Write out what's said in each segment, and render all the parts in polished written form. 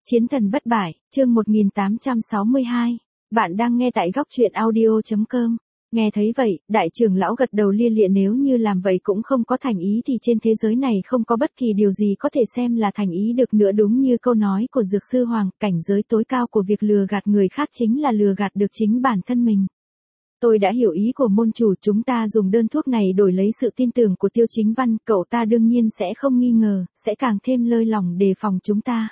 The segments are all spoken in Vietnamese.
Chiến thần bất bại, chương 1862. Bạn đang nghe tại góc truyện audio.com. Nghe thấy vậy, đại trưởng lão gật đầu lia lịa, nếu như làm vậy cũng không có thành ý thì trên thế giới này không có bất kỳ điều gì có thể xem là thành ý được nữa. Đúng như câu nói của Dược Sư Hoàng, cảnh giới tối cao của việc lừa gạt người khác chính là lừa gạt được chính bản thân mình. Tôi đã hiểu ý của môn chủ, chúng ta dùng đơn thuốc này đổi lấy sự tin tưởng của Tiêu Chính Văn, cậu ta đương nhiên sẽ không nghi ngờ, sẽ càng thêm lơi lỏng đề phòng chúng ta.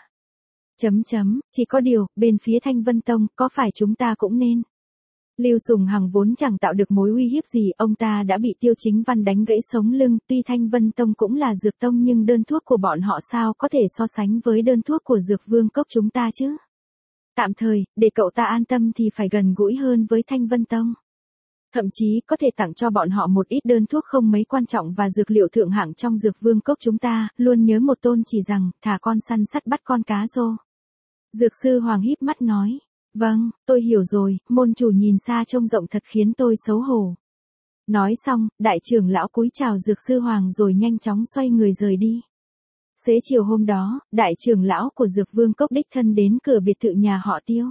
Chỉ có điều, bên phía Thanh Vân Tông, có phải chúng ta cũng nên. Lưu Sùng Hằng vốn chẳng tạo được mối uy hiếp gì, ông ta đã bị Tiêu Chính Văn đánh gãy sống lưng, tuy Thanh Vân Tông cũng là dược tông nhưng đơn thuốc của bọn họ sao có thể so sánh với đơn thuốc của Dược Vương Cốc chúng ta chứ. Tạm thời, để cậu ta an tâm thì phải gần gũi hơn với Thanh Vân Tông. Thậm chí có thể tặng cho bọn họ một ít đơn thuốc không mấy quan trọng và dược liệu thượng hạng trong Dược Vương Cốc chúng ta, luôn nhớ một tôn chỉ rằng, thả con săn sắt bắt con cá rô. Dược Sư Hoàng híp mắt nói, vâng, tôi hiểu rồi, môn chủ nhìn xa trông rộng thật khiến tôi xấu hổ. Nói xong, đại trưởng lão cúi chào Dược Sư Hoàng rồi nhanh chóng xoay người rời đi. Xế chiều hôm đó, đại trưởng lão của Dược Vương Cốc đích thân đến cửa biệt thự nhà họ Tiêu.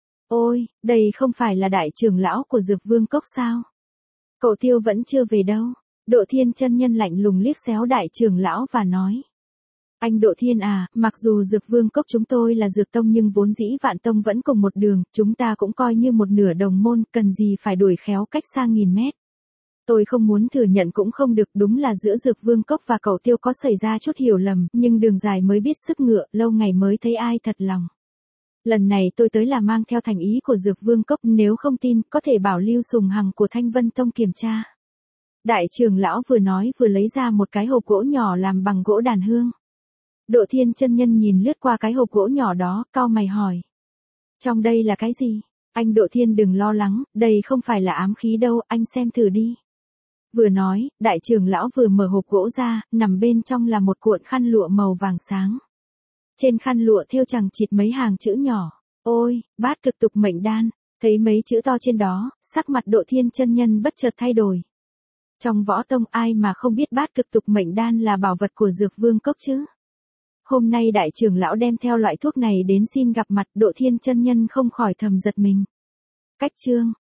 Ôi, đây không phải là đại trưởng lão của Dược Vương Cốc sao? Cậu Tiêu vẫn chưa về đâu. Độ Thiên chân nhân lạnh lùng liếc xéo đại trưởng lão và nói. Anh Độ Thiên à, mặc dù Dược Vương Cốc chúng tôi là dược tông nhưng vốn dĩ Vạn Tông vẫn cùng một đường, chúng ta cũng coi như một nửa đồng môn, cần gì phải đuổi khéo cách xa nghìn mét. Tôi không muốn thừa nhận cũng không được, đúng là giữa Dược Vương Cốc và cậu Tiêu có xảy ra chút hiểu lầm, nhưng đường dài mới biết sức ngựa, lâu ngày mới thấy ai thật lòng. Lần này tôi tới là mang theo thành ý của Dược Vương Cốc, nếu không tin, có thể bảo Lưu Sùng Hằng của Thanh Vân Tông kiểm tra. Đại trưởng lão vừa nói vừa lấy ra một cái hộp gỗ nhỏ làm bằng gỗ đàn hương. Độ Thiên chân nhân nhìn lướt qua cái hộp gỗ nhỏ đó, cau mày hỏi. Trong đây là cái gì? Anh Độ Thiên đừng lo lắng, đây không phải là ám khí đâu, anh xem thử đi. Vừa nói, đại trưởng lão vừa mở hộp gỗ ra, nằm bên trong là một cuộn khăn lụa màu vàng sáng. Trên khăn lụa thêu chằng chịt mấy hàng chữ nhỏ. Ôi, bát cực tục mệnh đan. Thấy mấy chữ to trên đó, sắc mặt Độ Thiên chân nhân bất chợt thay đổi. Trong võ tông ai mà không biết bát cực tục mệnh đan là bảo vật của Dược Vương Cốc chứ? Hôm nay đại trưởng lão đem theo loại thuốc này đến xin gặp mặt, Độ Thiên chân nhân không khỏi thầm giật mình. Cách chương